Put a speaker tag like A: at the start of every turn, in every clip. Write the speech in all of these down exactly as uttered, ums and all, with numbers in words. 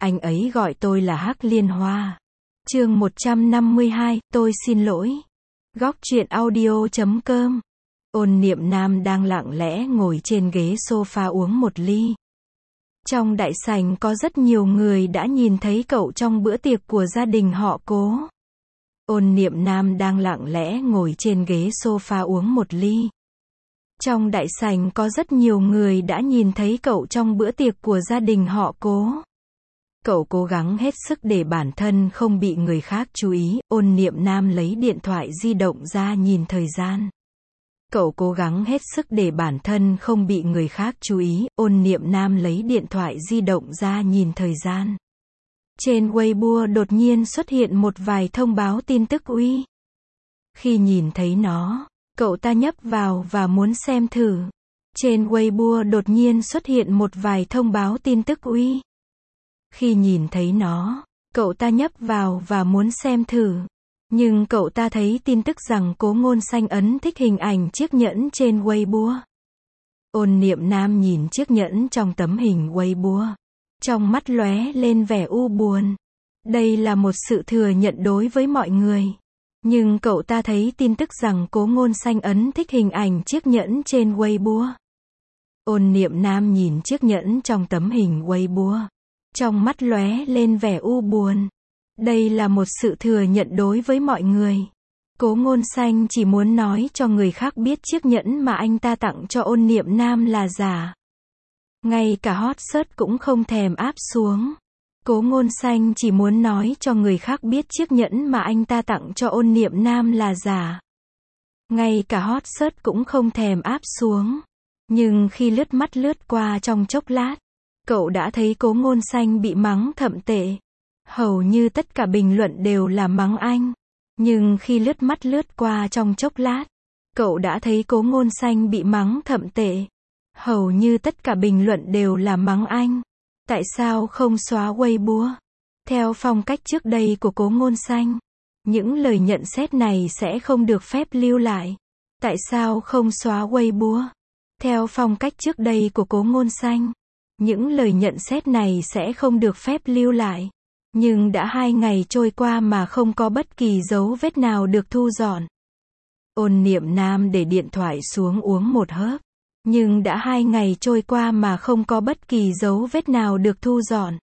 A: Anh ấy gọi tôi là Hắc Liên Hoa. Chương một trăm năm mươi hai, tôi xin lỗi. Góc truyện audio chấm com. Ôn Niệm Nam đang lặng lẽ ngồi trên ghế sofa uống một ly. Trong đại sảnh có rất nhiều người đã nhìn thấy cậu trong bữa tiệc của gia đình họ Cố. Ôn Niệm Nam đang lặng lẽ ngồi trên ghế sofa uống một ly. Trong đại sảnh có rất nhiều người đã nhìn thấy cậu trong bữa tiệc của gia đình họ Cố. Cậu cố gắng hết sức để bản thân không bị người khác chú ý. Ôn Niệm Nam lấy điện thoại di động ra nhìn thời gian. Cậu cố gắng hết sức để bản thân không bị người khác chú ý. Ôn Niệm Nam lấy điện thoại di động ra nhìn thời gian. Trên Weibo đột nhiên xuất hiện một vài thông báo tin tức uy. Khi nhìn thấy nó, cậu ta nhấp vào và muốn xem thử. Trên Weibo đột nhiên xuất hiện một vài thông báo tin tức uy. Khi nhìn thấy nó, cậu ta nhấp vào và muốn xem thử. Nhưng cậu ta thấy tin tức rằng Cố Ngôn Xanh ấn thích hình ảnh chiếc nhẫn trên Weibo. Ôn Niệm Nam nhìn chiếc nhẫn trong tấm hình Weibo. Trong mắt lóe lên vẻ u buồn. Đây là một sự thừa nhận đối với mọi người. Nhưng cậu ta thấy tin tức rằng Cố Ngôn Xanh ấn thích hình ảnh chiếc nhẫn trên Weibo. Ôn Niệm Nam nhìn chiếc nhẫn trong tấm hình Weibo. Trong mắt lóe lên vẻ u buồn. Đây là một sự thừa nhận đối với mọi người. Cố Ngôn Xanh chỉ muốn nói cho người khác biết chiếc nhẫn mà anh ta tặng cho Ôn Niệm Nam là giả. Ngay cả hot search cũng không thèm áp xuống. Cố Ngôn Xanh chỉ muốn nói cho người khác biết chiếc nhẫn mà anh ta tặng cho Ôn Niệm Nam là giả. Ngay cả hot search cũng không thèm áp xuống. Nhưng khi lướt mắt lướt qua trong chốc lát, cậu đã thấy Cố Ngôn Xanh bị mắng thậm tệ. Hầu như tất cả bình luận đều là mắng anh. Nhưng khi lướt mắt lướt qua trong chốc lát, cậu đã thấy Cố Ngôn Xanh bị mắng thậm tệ. Hầu như tất cả bình luận đều là mắng anh. Tại sao không xóa Weibo? Theo phong cách trước đây của Cố Ngôn Xanh, những lời nhận xét này sẽ không được phép lưu lại. Tại sao không xóa Weibo? Theo phong cách trước đây của Cố Ngôn Xanh, những lời nhận xét này sẽ không được phép lưu lại. Nhưng đã hai ngày trôi qua mà không có bất kỳ dấu vết nào được thu dọn. Ôn Niệm Nam để điện thoại xuống uống một hớp. Nhưng đã hai ngày trôi qua mà không có bất kỳ dấu vết nào được thu dọn.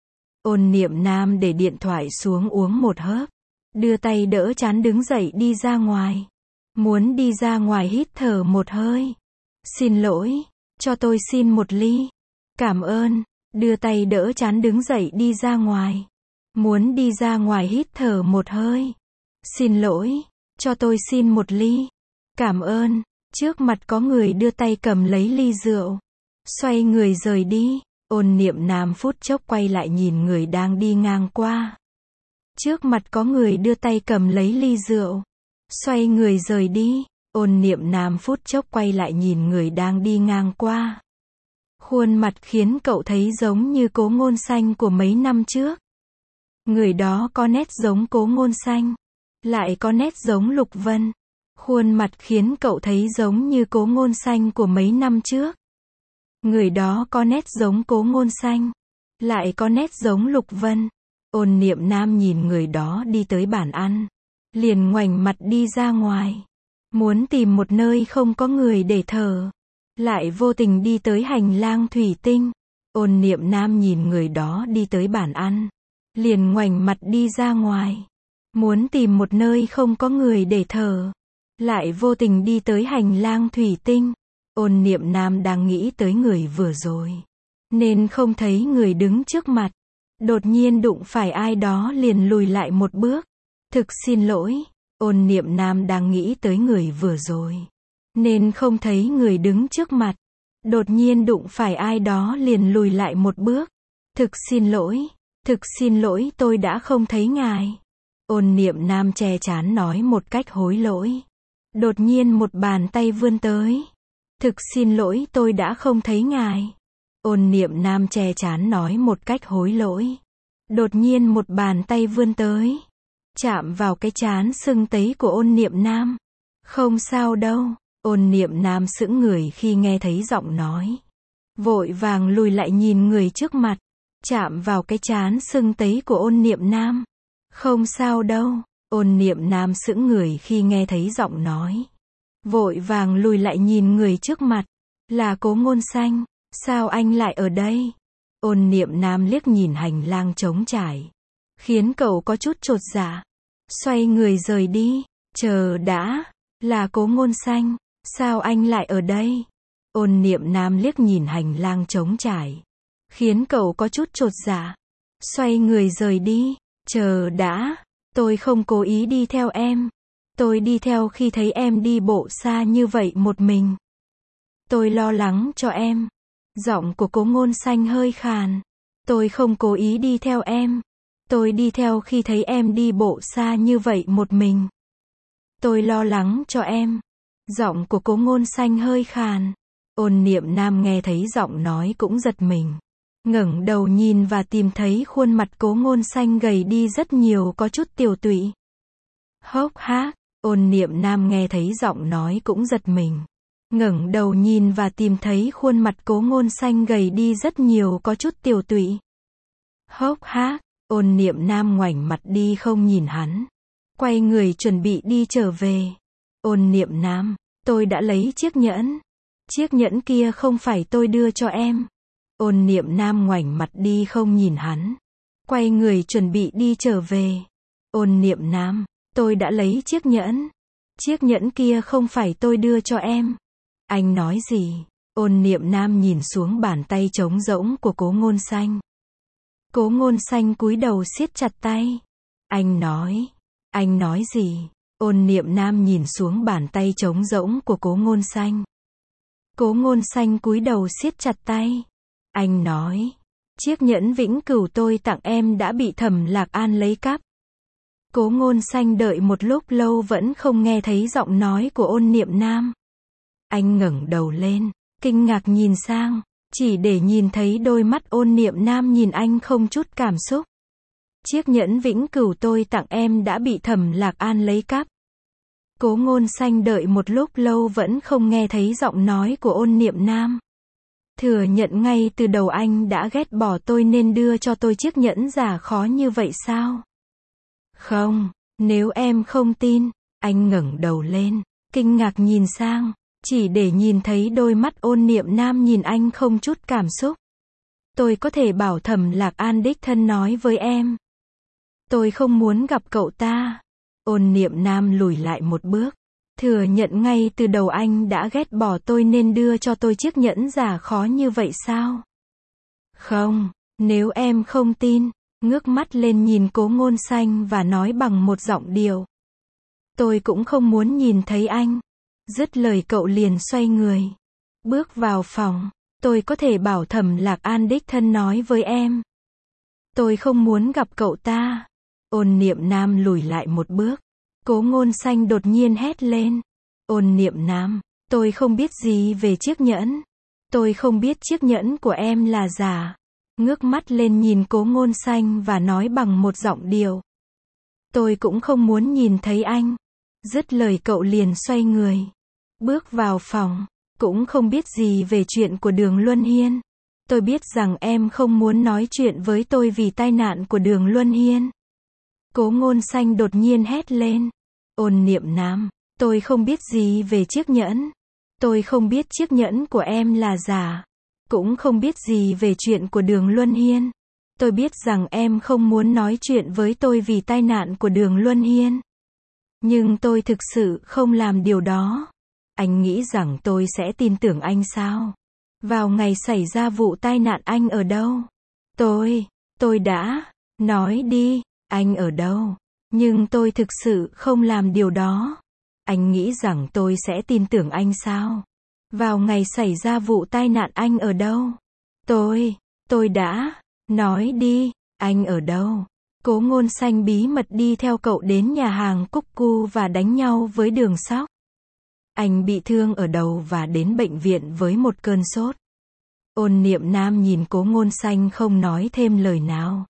A: Ôn Niệm Nam để điện thoại xuống uống một hớp. Đưa tay đỡ trán đứng dậy đi ra ngoài. Muốn đi ra ngoài hít thở một hơi. Xin lỗi, cho tôi xin một ly. Cảm ơn. Đưa tay đỡ trán đứng dậy đi ra ngoài. Muốn đi ra ngoài hít thở một hơi. Xin lỗi, cho tôi xin một ly. Cảm ơn. Trước mặt có người đưa tay cầm lấy ly rượu. Xoay người rời đi. Ôn Niệm Nam phút chốc quay lại nhìn người đang đi ngang qua. Trước mặt có người đưa tay cầm lấy ly rượu. Xoay người rời đi. Ôn Niệm Nam phút chốc quay lại nhìn người đang đi ngang qua. Khuôn mặt khiến cậu thấy giống như Cố Ngôn Xanh của mấy năm trước. Người đó có nét giống Cố Ngôn Xanh, lại có nét giống Lục Vân. Khuôn mặt khiến cậu thấy giống như Cố Ngôn Xanh của mấy năm trước. Người đó có nét giống Cố Ngôn Xanh, lại có nét giống Lục Vân. Ôn Niệm Nam nhìn người đó đi tới bàn ăn, liền ngoảnh mặt đi ra ngoài. Muốn tìm một nơi không có người để thở. Lại vô tình đi tới hành lang thủy tinh. Ôn Niệm Nam nhìn người đó đi tới bàn ăn, liền ngoảnh mặt đi ra ngoài. Muốn tìm một nơi không có người để thở. Lại vô tình đi tới hành lang thủy tinh. Ôn Niệm Nam đang nghĩ tới người vừa rồi, nên không thấy người đứng trước mặt. Đột nhiên đụng phải ai đó liền lùi lại một bước. Thực xin lỗi. Ôn Niệm Nam đang nghĩ tới người vừa rồi, nên không thấy người đứng trước mặt. Đột nhiên đụng phải ai đó liền lùi lại một bước. Thực xin lỗi. Thực xin lỗi, tôi đã không thấy ngài. Ôn Niệm Nam che trán nói một cách hối lỗi. Đột nhiên một bàn tay vươn tới. Thực xin lỗi, tôi đã không thấy ngài. Ôn Niệm Nam che trán nói một cách hối lỗi. Đột nhiên một bàn tay vươn tới. Chạm vào cái trán sưng tấy của Ôn Niệm Nam. Không sao đâu. Ôn Niệm Nam sững người khi nghe thấy giọng nói. Vội vàng lùi lại nhìn người trước mặt. chạm vào cái trán sưng tấy của Ôn Niệm Nam. Không sao đâu. Ôn Niệm Nam sững người khi nghe thấy giọng nói. Vội vàng lùi lại nhìn người trước mặt. Là Cố Ngôn Xanh. Sao anh lại ở đây? Ôn Niệm Nam liếc nhìn hành lang trống trải, khiến cậu có chút chột dạ. Xoay người rời đi. Chờ đã. Là Cố Ngôn Xanh. Sao anh lại ở đây? Ôn Niệm Nam liếc nhìn hành lang trống trải, khiến cậu có chút chột dạ. Xoay người rời đi. Chờ đã. Tôi không cố ý đi theo em. Tôi đi theo khi thấy em đi bộ xa như vậy một mình. Tôi lo lắng cho em. Giọng của Cố Ngôn Xanh hơi khàn. Tôi không cố ý đi theo em. Tôi đi theo khi thấy em đi bộ xa như vậy một mình. Tôi lo lắng cho em. Giọng của Cố Ngôn Xanh hơi khàn. Ôn Niệm Nam nghe thấy giọng nói cũng giật mình. Ngẩng đầu nhìn và tìm thấy khuôn mặt Cố Ngôn Xanh gầy đi rất nhiều, có chút tiều tụy. Hốc hác. Ôn Niệm Nam nghe thấy giọng nói cũng giật mình. Ngẩng đầu nhìn và tìm thấy khuôn mặt Cố Ngôn Xanh gầy đi rất nhiều, có chút tiều tụy. Hốc hác. Ôn Niệm Nam ngoảnh mặt đi không nhìn hắn. Quay người chuẩn bị đi trở về. Ôn Niệm Nam, tôi đã lấy chiếc nhẫn. Chiếc nhẫn kia không phải tôi đưa cho em. Ôn Niệm Nam ngoảnh mặt đi không nhìn hắn. Quay người chuẩn bị đi trở về. Ôn Niệm Nam, tôi đã lấy chiếc nhẫn. Chiếc nhẫn kia không phải tôi đưa cho em. Anh nói gì? Ôn Niệm Nam nhìn xuống bàn tay trống rỗng của Cố Ngôn Xanh. Cố Ngôn Xanh cúi đầu siết chặt tay. Anh nói. Anh nói gì? Ôn Niệm Nam nhìn xuống bàn tay trống rỗng của Cố Ngôn Xanh. Cố Ngôn Xanh cúi đầu siết chặt tay. Anh nói. Chiếc nhẫn vĩnh cửu tôi tặng em đã bị Thẩm Lạc An lấy cắp. Cố Ngôn Xanh đợi một lúc lâu vẫn không nghe thấy giọng nói của Ôn Niệm Nam. Anh ngẩng đầu lên, kinh ngạc nhìn sang, chỉ để nhìn thấy đôi mắt Ôn Niệm Nam nhìn anh không chút cảm xúc. Chiếc nhẫn vĩnh cửu tôi tặng em đã bị Thẩm Lạc An lấy cắp. Cố Ngôn Xanh đợi một lúc lâu vẫn không nghe thấy giọng nói của Ôn Niệm Nam. Thừa nhận ngay từ đầu anh đã ghét bỏ tôi nên đưa cho tôi chiếc nhẫn giả khó như vậy sao? Không, nếu em không tin. Anh ngẩng đầu lên, kinh ngạc nhìn sang, chỉ để nhìn thấy đôi mắt Ôn Niệm Nam nhìn anh không chút cảm xúc. Tôi có thể bảo Thẩm Lạc An đích thân nói với em. Tôi không muốn gặp cậu ta. Ôn Niệm Nam lùi lại một bước. Thừa nhận ngay từ đầu anh đã ghét bỏ tôi nên đưa cho tôi chiếc nhẫn giả khó như vậy sao? Không, nếu em không tin. Ngước mắt lên nhìn Cố Ngôn Xanh và nói bằng một giọng điệu. Tôi cũng không muốn nhìn thấy anh. Dứt lời cậu liền xoay người. Bước vào phòng. Tôi có thể bảo Thẩm Lạc An đích thân nói với em. Tôi không muốn gặp cậu ta. Ôn Niệm Nam lùi lại một bước. Cố Ngôn Xanh đột nhiên hét lên. Ôn Niệm Nam, tôi không biết gì về chiếc nhẫn. Tôi không biết chiếc nhẫn của em là giả. Ngước mắt lên nhìn Cố Ngôn Xanh và nói bằng một giọng điệu. Tôi cũng không muốn nhìn thấy anh. Dứt lời cậu liền xoay người. Bước vào phòng. Cũng không biết gì về chuyện của Đường Luân Hiên. Tôi biết rằng em không muốn nói chuyện với tôi vì tai nạn của Đường Luân Hiên. Cố Ngôn Xanh đột nhiên hét lên. Ôn Niệm Nam, tôi không biết gì về chiếc nhẫn. Tôi không biết chiếc nhẫn của em là giả. Cũng không biết gì về chuyện của Đường Luân Hiên. Tôi biết rằng em không muốn nói chuyện với tôi vì tai nạn của Đường Luân Hiên. Nhưng tôi thực sự không làm điều đó. Anh nghĩ rằng tôi sẽ tin tưởng anh sao? Vào ngày xảy ra vụ tai nạn anh ở đâu? Tôi, tôi đã, nói đi, anh ở đâu? Nhưng tôi thực sự không làm điều đó. Anh nghĩ rằng tôi sẽ tin tưởng anh sao? Vào ngày xảy ra vụ tai nạn anh ở đâu? Tôi, tôi đã, nói đi, anh ở đâu? Cố Ngôn Xanh bí mật đi theo cậu đến nhà hàng Cúc Cu và đánh nhau với Đường Sóc. Anh bị thương ở đầu và đến bệnh viện với một cơn sốt. Ôn Niệm Nam nhìn Cố Ngôn Xanh không nói thêm lời nào.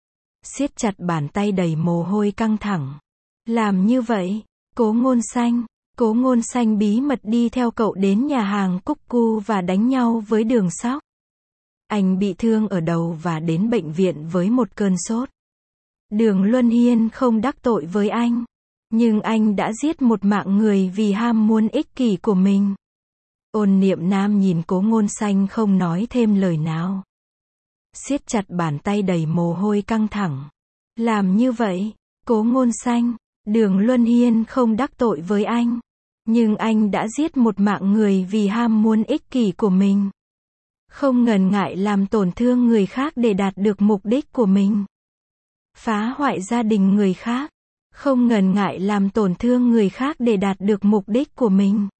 A: Siết chặt bàn tay đầy mồ hôi căng thẳng. Làm như vậy, Cố Ngôn Xanh, Cố Ngôn Xanh bí mật đi theo cậu đến nhà hàng Cúc Cu và đánh nhau với Đường Sóc. Anh bị thương ở đầu và đến bệnh viện với một cơn sốt. Đường Luân Hiên không đắc tội với anh. Nhưng anh đã giết một mạng người vì ham muốn ích kỷ của mình. Ôn Niệm Nam nhìn Cố Ngôn Xanh không nói thêm lời nào. Siết chặt bàn tay đầy mồ hôi căng thẳng. Làm như vậy, Cố Ngôn Xanh, Đường Luân Hiên không đắc tội với anh. Nhưng anh đã giết một mạng người vì ham muốn ích kỷ của mình. Không ngần ngại làm tổn thương người khác để đạt được mục đích của mình. Phá hoại gia đình người khác. Không ngần ngại làm tổn thương người khác để đạt được mục đích của mình.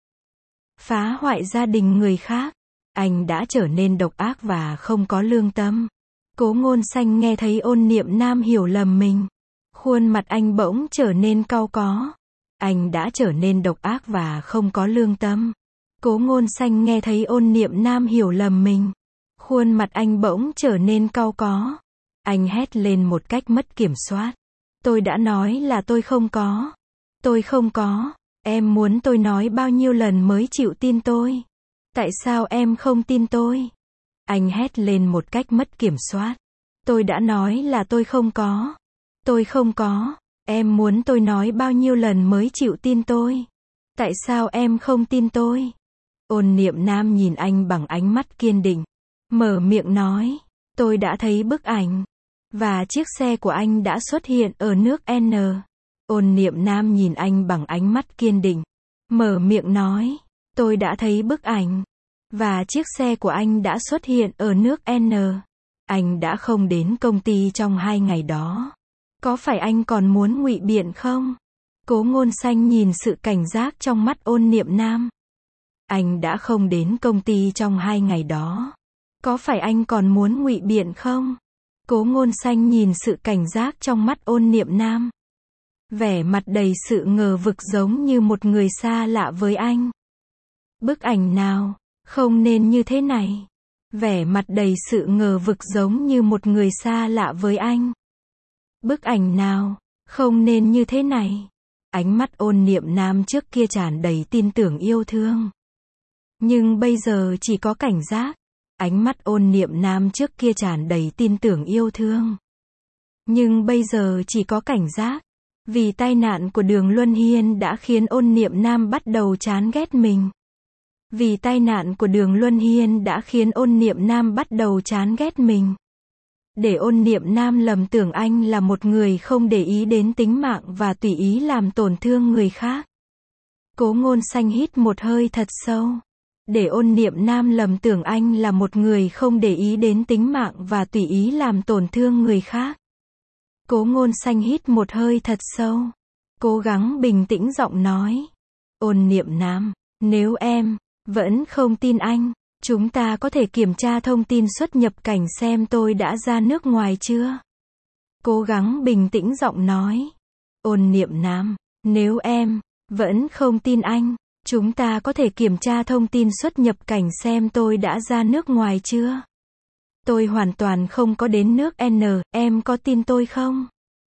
A: Phá hoại gia đình người khác. Anh đã trở nên độc ác và không có lương tâm. Cố Ngôn Xanh nghe thấy Ôn Niệm Nam hiểu lầm mình. Khuôn mặt anh bỗng trở nên cau có. Anh đã trở nên độc ác và không có lương tâm. Cố Ngôn Xanh nghe thấy Ôn Niệm Nam hiểu lầm mình. Khuôn mặt anh bỗng trở nên cau có. Anh hét lên một cách mất kiểm soát. Tôi đã nói là tôi không có. Tôi không có. Em muốn tôi nói bao nhiêu lần mới chịu tin tôi? Tại sao em không tin tôi? Anh hét lên một cách mất kiểm soát. Tôi đã nói là tôi không có. Tôi không có. Em muốn tôi nói bao nhiêu lần mới chịu tin tôi? Tại sao em không tin tôi? Ôn Niệm Nam nhìn anh bằng ánh mắt kiên định. Mở miệng nói. Tôi đã thấy bức ảnh. Và chiếc xe của anh đã xuất hiện ở nước N. Ôn Niệm Nam nhìn anh bằng ánh mắt kiên định. Mở miệng nói. Tôi đã thấy bức ảnh. Và chiếc xe của anh đã xuất hiện ở nước N. Anh đã không đến công ty trong hai ngày đó. Có phải anh còn muốn ngụy biện không? Cố Ngôn Xanh nhìn sự cảnh giác trong mắt Ôn Niệm Nam. Anh đã không đến công ty trong hai ngày đó. Có phải anh còn muốn ngụy biện không? Cố Ngôn Xanh nhìn sự cảnh giác trong mắt Ôn Niệm Nam. Vẻ mặt đầy sự ngờ vực giống như một người xa lạ với anh. Bức ảnh nào? Không nên như thế này. Vẻ mặt đầy sự ngờ vực giống như một người xa lạ với anh. Bức ảnh nào? Không nên như thế này. Ánh mắt Ôn Niệm Nam trước kia tràn đầy tin tưởng yêu thương. Nhưng bây giờ chỉ có cảnh giác. Ánh mắt Ôn Niệm Nam trước kia tràn đầy tin tưởng yêu thương. Nhưng bây giờ chỉ có cảnh giác. Vì tai nạn của Đường Luân Hiên đã khiến Ôn Niệm Nam bắt đầu chán ghét mình. Vì tai nạn của Đường Luân Hiên đã khiến Ôn Niệm Nam bắt đầu chán ghét mình. Để Ôn Niệm Nam lầm tưởng anh là một người không để ý đến tính mạng và tùy ý làm tổn thương người khác. Cố Ngôn Xanh hít một hơi thật sâu. Để Ôn Niệm Nam lầm tưởng anh là một người không để ý đến tính mạng và tùy ý làm tổn thương người khác. Cố Ngôn Xanh hít một hơi thật sâu. Cố gắng bình tĩnh giọng nói. Ôn Niệm Nam, nếu em vẫn không tin anh, chúng ta có thể kiểm tra thông tin xuất nhập cảnh xem tôi đã ra nước ngoài chưa? Cố gắng bình tĩnh giọng nói. Ôn Niệm Nam, nếu em vẫn không tin anh, chúng ta có thể kiểm tra thông tin xuất nhập cảnh xem tôi đã ra nước ngoài chưa? Tôi hoàn toàn không có đến nước N, em có tin tôi không?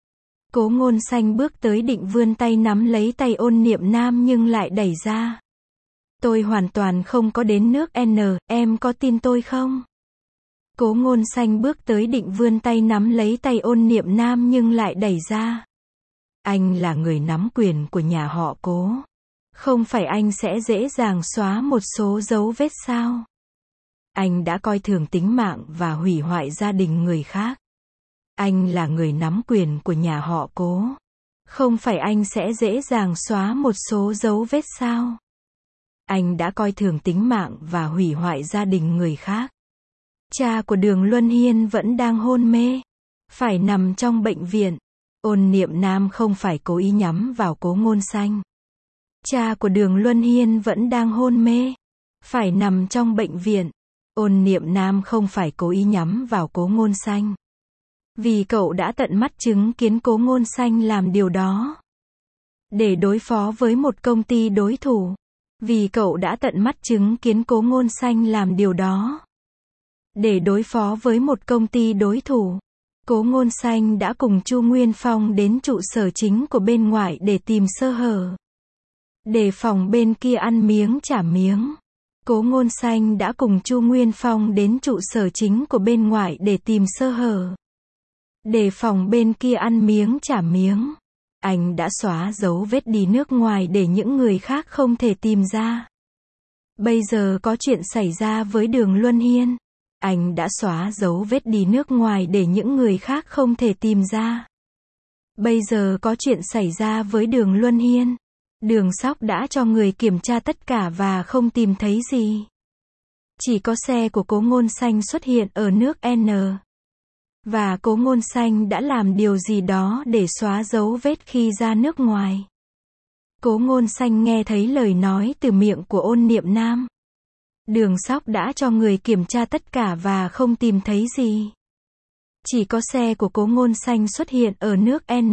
A: Cố Ngôn Xanh bước tới định vươn tay nắm lấy tay Ôn Niệm Nam nhưng lại đẩy ra. Tôi hoàn toàn không có đến nước N, em có tin tôi không? Cố Ngôn Xanh bước tới định vươn tay nắm lấy tay Ôn Niệm Nam nhưng lại đẩy ra. Anh là người nắm quyền của nhà họ Cố. Không phải anh sẽ dễ dàng xóa một số dấu vết sao? Anh đã coi thường tính mạng và hủy hoại gia đình người khác. Anh là người nắm quyền của nhà họ Cố. Không phải anh sẽ dễ dàng xóa một số dấu vết sao? Anh đã coi thường tính mạng và hủy hoại gia đình người khác. Cha của Đường Luân Hiên vẫn đang hôn mê. Phải nằm trong bệnh viện. Ôn Niệm Nam không phải cố ý nhắm vào Cố Ngôn Xanh. Cha của Đường Luân Hiên vẫn đang hôn mê. Phải nằm trong bệnh viện. Ôn Niệm Nam không phải cố ý nhắm vào Cố Ngôn Xanh. Vì cậu đã tận mắt chứng kiến Cố Ngôn Xanh làm điều đó. Để đối phó với một công ty đối thủ. Vì cậu đã tận mắt chứng kiến Cố Ngôn Xanh làm điều đó. Để đối phó với một công ty đối thủ. Cố Ngôn Xanh đã cùng Chu Nguyên Phong đến trụ sở chính của bên ngoài để tìm sơ hở. Để phòng bên kia ăn miếng trả miếng. Cố Ngôn Xanh đã cùng Chu Nguyên Phong đến trụ sở chính của bên ngoại để tìm sơ hở. Đề phòng bên kia ăn miếng trả miếng. Anh đã xóa dấu vết đi nước ngoài để những người khác không thể tìm ra. Bây giờ có chuyện xảy ra với Đường Luân Hiên. Anh đã xóa dấu vết đi nước ngoài để những người khác không thể tìm ra. Bây giờ có chuyện xảy ra với Đường Luân Hiên. Đường Sóc đã cho người kiểm tra tất cả và không tìm thấy gì. Chỉ có xe của Cố Ngôn Xanh xuất hiện ở nước N. Và Cố Ngôn Xanh đã làm điều gì đó để xóa dấu vết khi ra nước ngoài. Cố Ngôn Xanh nghe thấy lời nói từ miệng của Ôn Niệm Nam. Đường Sóc đã cho người kiểm tra tất cả và không tìm thấy gì. Chỉ có xe của Cố Ngôn Xanh xuất hiện ở nước N.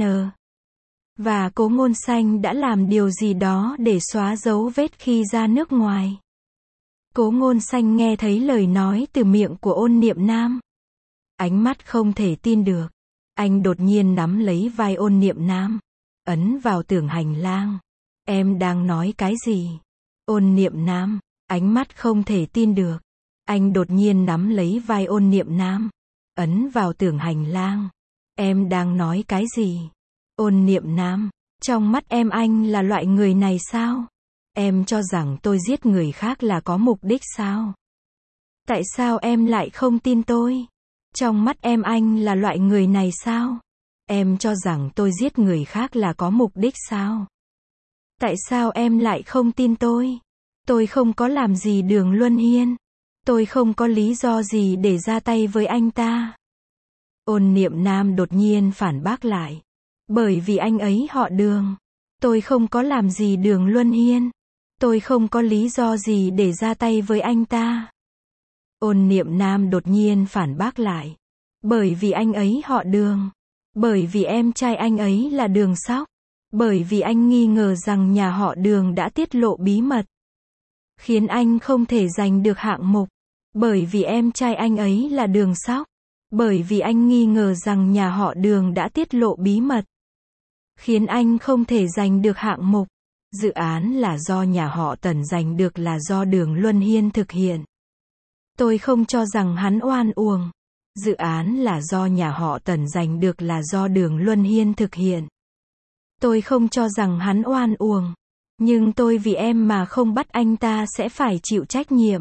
A: Và Cố Ngôn Xanh đã làm điều gì đó để xóa dấu vết khi ra nước ngoài. Cố Ngôn Xanh nghe thấy lời nói từ miệng của Ôn Niệm Nam. Ánh mắt không thể tin được. Anh đột nhiên nắm lấy vai Ôn Niệm Nam, ấn vào tường hành lang. Em đang nói cái gì? Ôn Niệm Nam, ánh mắt không thể tin được. Anh đột nhiên nắm lấy vai Ôn Niệm Nam, ấn vào tường hành lang. Em đang nói cái gì? Ôn Niệm Nam, trong mắt em anh là loại người này sao? Em cho rằng tôi giết người khác là có mục đích sao? Tại sao em lại không tin tôi? Trong mắt em anh là loại người này sao? Em cho rằng tôi giết người khác là có mục đích sao? Tại sao em lại không tin tôi? Tôi không có làm gì Đường Luân Hiên. Tôi không có lý do gì để ra tay với anh ta. Ôn Niệm Nam đột nhiên phản bác lại. Bởi vì anh ấy họ Đường. Tôi không có làm gì Đường Luân Hiên. Tôi không có lý do gì để ra tay với anh ta. Ôn Niệm Nam đột nhiên phản bác lại. Bởi vì anh ấy họ Đường. Bởi vì em trai anh ấy là Đường Sóc. Bởi vì anh nghi ngờ rằng nhà họ Đường đã tiết lộ bí mật, khiến anh không thể giành được hạng mục. Bởi vì em trai anh ấy là Đường Sóc. Bởi vì anh nghi ngờ rằng nhà họ Đường đã tiết lộ bí mật, khiến anh không thể giành được hạng mục. Dự án là do nhà họ Tần giành được là do Đường Luân Hiên thực hiện. Tôi không cho rằng hắn oan uổng. Dự án là do nhà họ Tần giành được là do Đường Luân Hiên thực hiện. Tôi không cho rằng hắn oan uổng. Nhưng tôi vì em mà không bắt anh ta sẽ phải chịu trách nhiệm.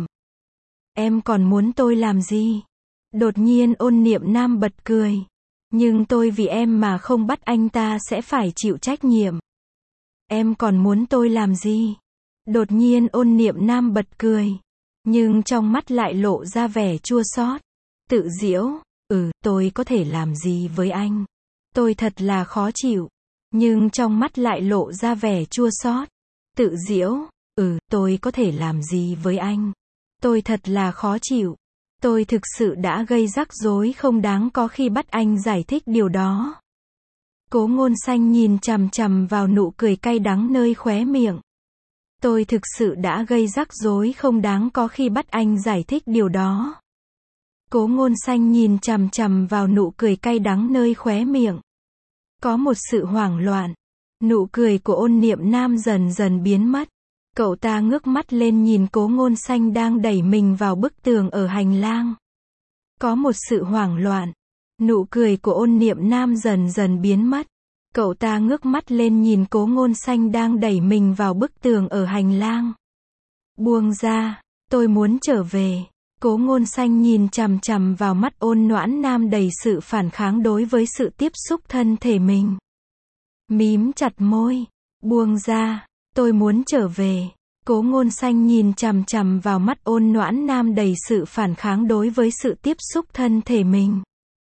A: Em còn muốn tôi làm gì? Đột nhiên Ôn Niệm Nam bật cười. Nhưng tôi vì em mà không bắt anh ta sẽ phải chịu trách nhiệm. Em còn muốn tôi làm gì? Đột nhiên Ôn Niệm Nam bật cười. Nhưng trong mắt lại lộ ra vẻ chua xót. Tự giễu, ừ, tôi có thể làm gì với anh? Tôi thật là khó chịu. Nhưng trong mắt lại lộ ra vẻ chua xót. Tự giễu, ừ, tôi có thể làm gì với anh? Tôi thật là khó chịu. Tôi thực sự đã gây rắc rối không đáng có khi bắt anh giải thích điều đó. Cố Ngôn Xanh nhìn chằm chằm vào nụ cười cay đắng nơi khóe miệng. Tôi thực sự đã gây rắc rối không đáng có khi bắt anh giải thích điều đó. Cố Ngôn Xanh nhìn chằm chằm vào nụ cười cay đắng nơi khóe miệng. Có một sự hoảng loạn. Nụ cười của Ôn Niệm Nam dần dần biến mất. Cậu ta ngước mắt lên nhìn Cố Ngôn Xanh đang đẩy mình vào bức tường ở hành lang. Có một sự hoảng loạn. Nụ cười của Ôn Niệm Nam dần dần biến mất. Cậu ta ngước mắt lên nhìn Cố Ngôn Xanh đang đẩy mình vào bức tường ở hành lang. Buông ra, tôi muốn trở về. Cố Ngôn Xanh nhìn chằm chằm vào mắt Ôn Noãn Nam đầy sự phản kháng đối với sự tiếp xúc thân thể mình. Mím chặt môi. Buông ra, tôi muốn trở về. Cố Ngôn Xanh nhìn chằm chằm vào mắt Ôn Noãn Nam đầy sự phản kháng đối với sự tiếp xúc thân thể mình.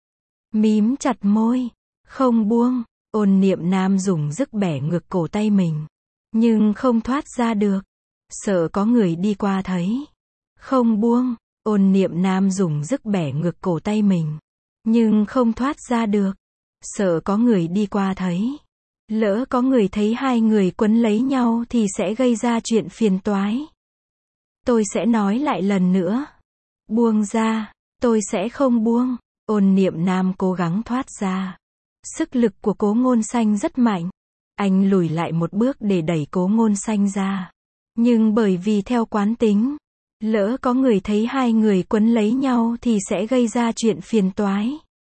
A: Mím chặt môi. Không buông. Ôn Niệm Nam dùng sức bẻ ngược cổ tay mình. Nhưng không thoát ra được. Sợ có người đi qua thấy. Không buông. Ôn Niệm Nam dùng sức bẻ ngược cổ tay mình. Nhưng không thoát ra được. Sợ có người đi qua thấy. Lỡ có người thấy hai người quấn lấy nhau thì sẽ gây ra chuyện phiền toái. Tôi sẽ nói lại lần nữa. Buông ra, tôi sẽ không buông. Ôn Niệm Nam cố gắng thoát ra. Sức lực của Cố Ngôn Xanh rất mạnh. Anh lùi lại một bước để đẩy Cố Ngôn Xanh ra. Nhưng bởi vì theo quán tính, Lỡ có người thấy hai người quấn lấy nhau thì sẽ gây ra chuyện phiền toái.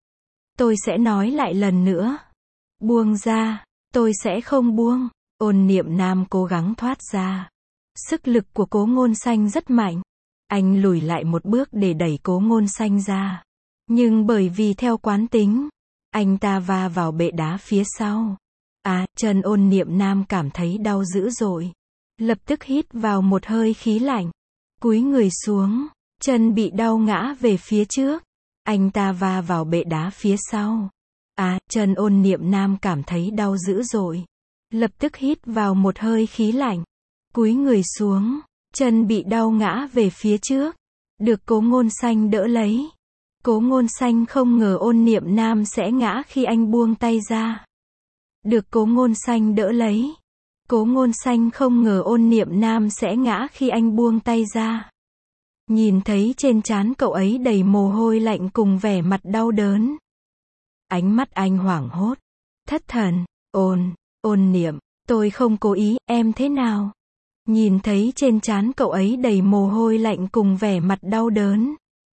A: Tôi sẽ nói lại lần nữa. Buông ra, tôi sẽ không buông. Ôn niệm nam cố gắng thoát ra. Sức lực của Cố Ngôn Xanh rất mạnh. Anh lùi lại một bước để đẩy Cố Ngôn Xanh ra. Nhưng bởi vì theo quán tính, anh ta va vào bệ đá phía sau. À, chân ôn niệm nam cảm thấy đau dữ dội. Lập tức hít vào một hơi khí lạnh. Cúi người xuống, chân bị đau ngã về phía trước. Anh ta va vào bệ đá phía sau. À, chân ôn niệm nam cảm thấy đau dữ dội. Lập tức hít vào một hơi khí lạnh. Cúi người xuống, chân bị đau ngã về phía trước. Được Cố Ngôn Xanh đỡ lấy. Cố Ngôn Xanh không ngờ ôn niệm nam sẽ ngã khi anh buông tay ra. Được Cố Ngôn Xanh đỡ lấy. Cố Ngôn Xanh không ngờ ôn niệm nam sẽ ngã khi anh buông tay ra. Nhìn thấy trên trán cậu ấy đầy mồ hôi lạnh cùng vẻ mặt đau đớn. Ánh mắt anh hoảng hốt. Thất thần, ôn, ôn niệm, tôi không cố ý, em thế nào? Nhìn thấy trên trán cậu ấy đầy mồ hôi lạnh cùng vẻ mặt đau đớn.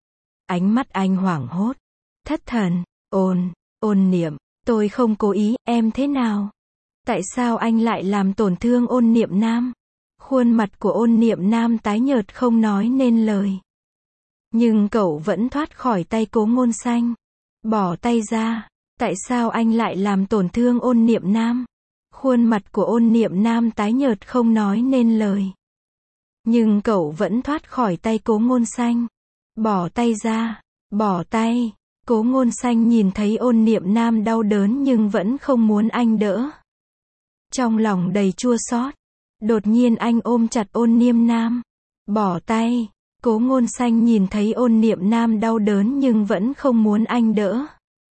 A: Ánh mắt anh hoảng hốt. Thất thần, ôn, ôn niệm, tôi không cố ý, em thế nào? Tại sao anh lại làm tổn thương ôn niệm nam? Khuôn mặt của ôn niệm nam tái nhợt không nói nên lời. Nhưng cậu vẫn thoát khỏi tay Cố Ngôn Xanh. Bỏ tay ra. Tại sao anh lại làm tổn thương ôn niệm nam? Khuôn mặt của ôn niệm nam tái nhợt không nói nên lời. Nhưng cậu vẫn thoát khỏi tay Cố Ngôn Xanh. Bỏ tay ra. Bỏ tay. Cố Ngôn Xanh nhìn thấy ôn niệm nam đau đớn nhưng vẫn không muốn anh đỡ. Trong lòng đầy chua xót. Đột nhiên anh ôm chặt ôn niệm nam. Bỏ tay. Cố Ngôn Xanh nhìn thấy ôn niệm nam đau đớn nhưng vẫn không muốn anh đỡ.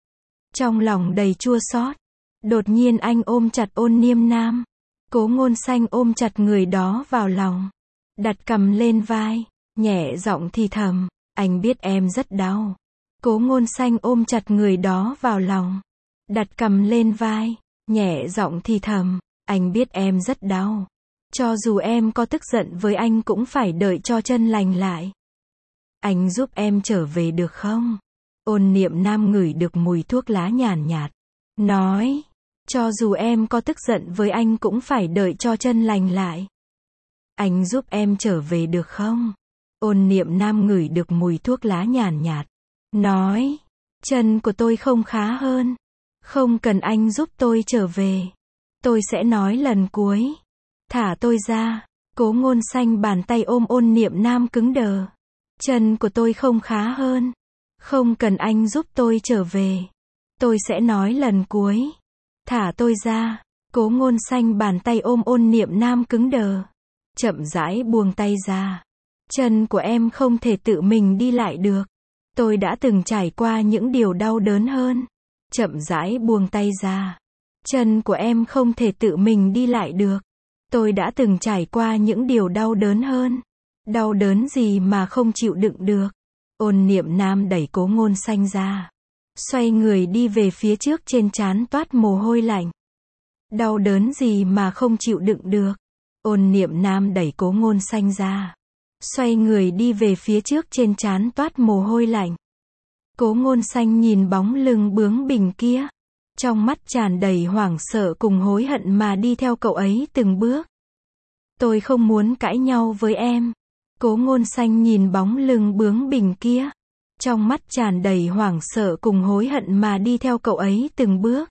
A: Trong lòng đầy chua xót. Đột nhiên anh ôm chặt ôn niệm nam. Cố Ngôn Xanh ôm chặt người đó vào lòng. Đặt cằm lên vai. Nhẹ giọng thì thầm. Anh biết em rất đau. Cố Ngôn Xanh ôm chặt người đó vào lòng. Đặt cằm lên vai. Nhẹ giọng thì thầm. Anh biết em rất đau. Cho dù em có tức giận với anh cũng phải đợi cho chân lành lại. Anh giúp em trở về được không? Ôn niệm nam ngửi được mùi thuốc lá nhàn nhạt. Nói. Cho dù em có tức giận với anh cũng phải đợi cho chân lành lại. Anh giúp em trở về được không? Ôn niệm nam ngửi được mùi thuốc lá nhàn nhạt. Nói. Chân của tôi không khá hơn. Không cần anh giúp tôi trở về. Tôi sẽ nói lần cuối. Thả tôi ra. Cố Ngôn Xanh bàn tay ôm ôn niệm nam cứng đờ. Chân của tôi không khá hơn. Không cần anh giúp tôi trở về. Tôi sẽ nói lần cuối. Thả tôi ra. Cố Ngôn Xanh bàn tay ôm ôn niệm nam cứng đờ. Chậm rãi buông tay ra. Chân của em không thể tự mình đi lại được. Tôi đã từng trải qua những điều đau đớn hơn. Chậm rãi buông tay ra. Chân của em không thể tự mình đi lại được. Tôi đã từng trải qua những điều đau đớn hơn. Đau đớn gì mà không chịu đựng được. Ôn niệm nam đẩy Cố Ngôn Xanh ra. Xoay người đi về phía trước, trên trán toát mồ hôi lạnh. Đau đớn gì mà không chịu đựng được. Ôn niệm nam đẩy Cố Ngôn Xanh ra. Xoay người đi về phía trước, trên trán toát mồ hôi lạnh. Cố Ngôn Xanh nhìn bóng lưng bướng bỉnh kia. Trong mắt tràn đầy hoảng sợ cùng hối hận mà đi theo cậu ấy từng bước. Tôi không muốn cãi nhau với em. Cố Ngôn Xanh nhìn bóng lưng bướng bỉnh kia. Trong mắt tràn đầy hoảng sợ cùng hối hận mà đi theo cậu ấy từng bước.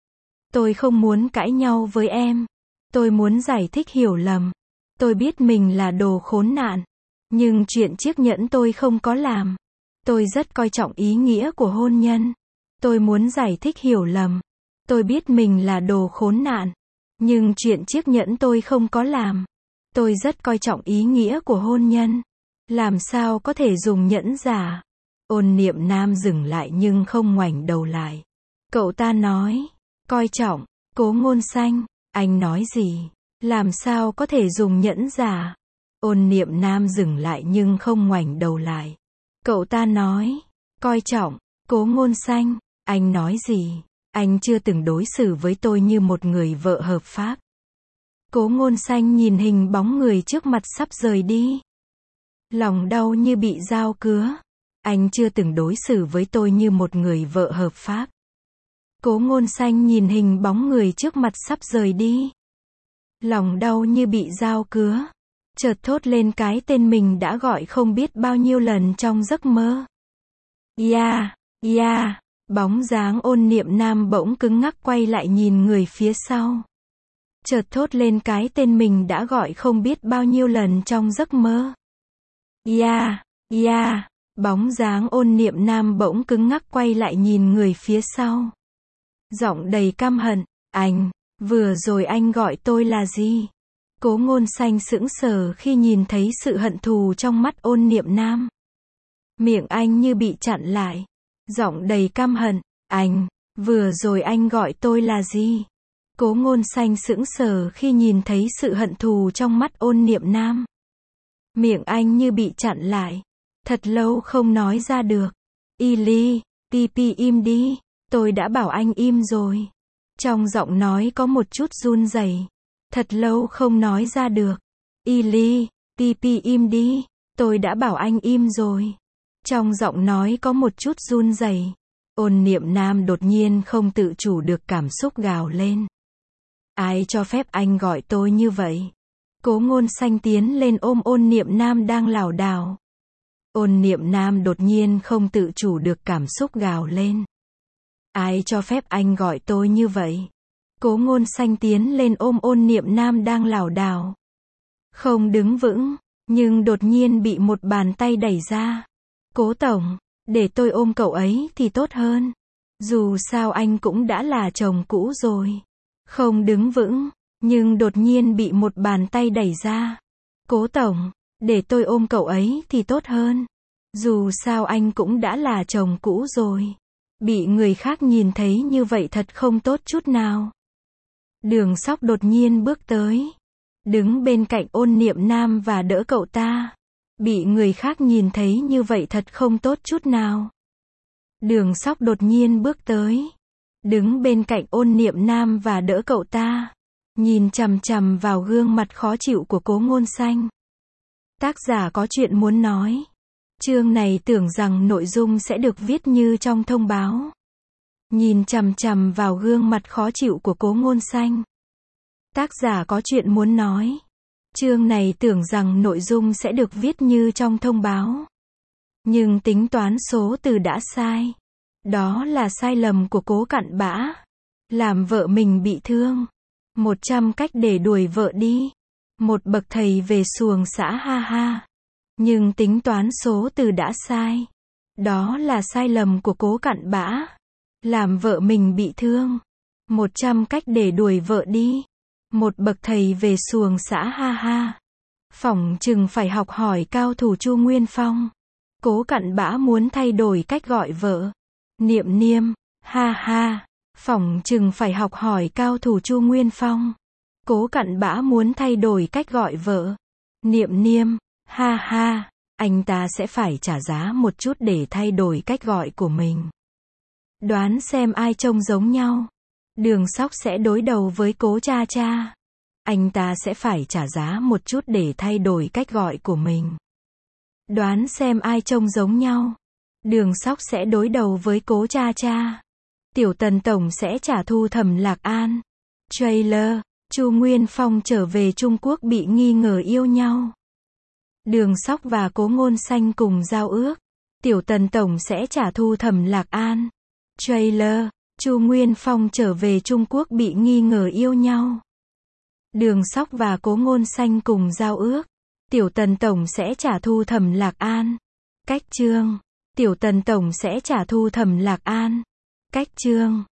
A: Tôi không muốn cãi nhau với em. Tôi muốn giải thích hiểu lầm. Tôi biết mình là đồ khốn nạn. Nhưng chuyện chiếc nhẫn tôi không có làm. Tôi rất coi trọng ý nghĩa của hôn nhân. Tôi muốn giải thích hiểu lầm. Tôi biết mình là đồ khốn nạn. Nhưng chuyện chiếc nhẫn tôi không có làm. Tôi rất coi trọng ý nghĩa của hôn nhân. Làm sao có thể dùng nhẫn giả? Ôn niệm nam dừng lại nhưng không ngoảnh đầu lại. Cậu ta nói. Coi trọng. Cố Ngôn Xanh. Anh nói gì? Làm sao có thể dùng nhẫn giả? Ôn niệm nam dừng lại nhưng không ngoảnh đầu lại. Cậu ta nói. Coi trọng. Cố Ngôn Xanh. Anh nói gì? Anh chưa từng đối xử với tôi như một người vợ hợp pháp. Cố Ngôn Xanh nhìn hình bóng người trước mặt sắp rời đi. Lòng đau như bị dao cứa. Anh chưa từng đối xử với tôi như một người vợ hợp pháp. Cố Ngôn Xanh nhìn hình bóng người trước mặt sắp rời đi. Lòng đau như bị dao cứa. Chợt thốt lên cái tên mình đã gọi không biết bao nhiêu lần trong giấc mơ. Yeah, yeah. Bóng dáng Ôn Niệm Nam bỗng cứng ngắc quay lại nhìn người phía sau. Chợt thốt lên cái tên mình đã gọi không biết bao nhiêu lần trong giấc mơ. Yeah, yeah. Bóng dáng Ôn Niệm Nam bỗng cứng ngắc quay lại nhìn người phía sau. Giọng đầy căm hận, anh, vừa rồi anh gọi tôi là gì? Cố Ngôn Xanh sững sờ khi nhìn thấy sự hận thù trong mắt Ôn Niệm Nam. Miệng anh như bị chặn lại. Giọng đầy căm hận, anh, vừa rồi anh gọi tôi là gì? Cố Ngôn Xanh sững sờ khi nhìn thấy sự hận thù trong mắt Ôn Niệm Nam. Miệng anh như bị chặn lại. Thật lâu không nói ra được. Y Ly, Pi Pi im đi, tôi đã bảo anh im rồi. Trong giọng nói có một chút run rẩy. Thật lâu không nói ra được. Y Ly, Pi Pi im đi, tôi đã bảo anh im rồi. Trong giọng nói có một chút run rẩy. Ôn Niệm Nam đột nhiên không tự chủ được cảm xúc gào lên. Ai cho phép anh gọi tôi như vậy? Cố Ngôn Xanh tiến lên ôm Ôn Niệm Nam đang lảo đảo. Ôn Niệm Nam đột nhiên không tự chủ được cảm xúc gào lên. Ai cho phép anh gọi tôi như vậy? Cố Ngôn Xanh tiến lên ôm Ôn Niệm Nam đang lảo đảo. Không đứng vững, nhưng đột nhiên bị một bàn tay đẩy ra. Cố tổng, để tôi ôm cậu ấy thì tốt hơn. Dù sao anh cũng đã là chồng cũ rồi. Không đứng vững, nhưng đột nhiên bị một bàn tay đẩy ra. Cố tổng, để tôi ôm cậu ấy thì tốt hơn. Dù sao anh cũng đã là chồng cũ rồi. Bị người khác nhìn thấy như vậy thật không tốt chút nào. Đường Sóc đột nhiên bước tới. Đứng bên cạnh Ôn Niệm Nam và đỡ cậu ta. Bị người khác nhìn thấy như vậy thật không tốt chút nào. Đường Sóc đột nhiên bước tới. Đứng bên cạnh Ôn Niệm Nam và đỡ cậu ta. Nhìn chằm chằm vào gương mặt khó chịu của Cố Ngôn Xanh. Tác giả có chuyện muốn nói. Chương này tưởng rằng nội dung sẽ được viết như trong thông báo. Nhìn chằm chằm vào gương mặt khó chịu của Cố Ngôn Xanh. Tác giả có chuyện muốn nói. Chương này tưởng rằng nội dung sẽ được viết như trong thông báo. Nhưng tính toán số từ đã sai. Đó là sai lầm của Cố Cặn Bã. Làm vợ mình bị thương. một trăm cách để đuổi vợ đi. Một bậc thầy về xuồng xã ha ha. Nhưng tính toán số từ đã sai. Đó là sai lầm của Cố Cặn Bã. Làm vợ mình bị thương. một trăm cách để đuổi vợ đi. Một bậc thầy về xuồng xã ha ha. Phỏng chừng phải học hỏi cao thủ Chu Nguyên Phong. Cố Cặn Bã muốn thay đổi cách gọi vợ. Niệm Niêm, ha ha. Phỏng chừng phải học hỏi cao thủ Chu Nguyên Phong. Cố Cặn Bã muốn thay đổi cách gọi vợ. Niệm Niêm, ha ha. Anh ta sẽ phải trả giá một chút để thay đổi cách gọi của mình. Đoán xem ai trông giống nhau. Đường Sóc sẽ đối đầu với Cố Cha Cha. Anh ta sẽ phải trả giá một chút để thay đổi cách gọi của mình. Đoán xem ai trông giống nhau. Đường Sóc sẽ đối đầu với Cố Cha Cha. Tiểu Tần Tổng sẽ trả thù Thẩm Lạc An. Trailer, Chu Nguyên Phong trở về Trung Quốc bị nghi ngờ yêu nhau. Đường Sóc và Cố Ngôn Xanh cùng giao ước. Tiểu Tần Tổng sẽ trả thù Thẩm Lạc An. Trailer, Chu Nguyên Phong trở về Trung Quốc bị nghi ngờ yêu nhau. Đường Sóc và Cố Ngôn Xanh cùng giao ước. Tiểu Tần Tổng sẽ trả thù Thẩm Lạc An. Cách chương. Tiểu Tần Tổng sẽ trả thù Thẩm Lạc An. Cách chương.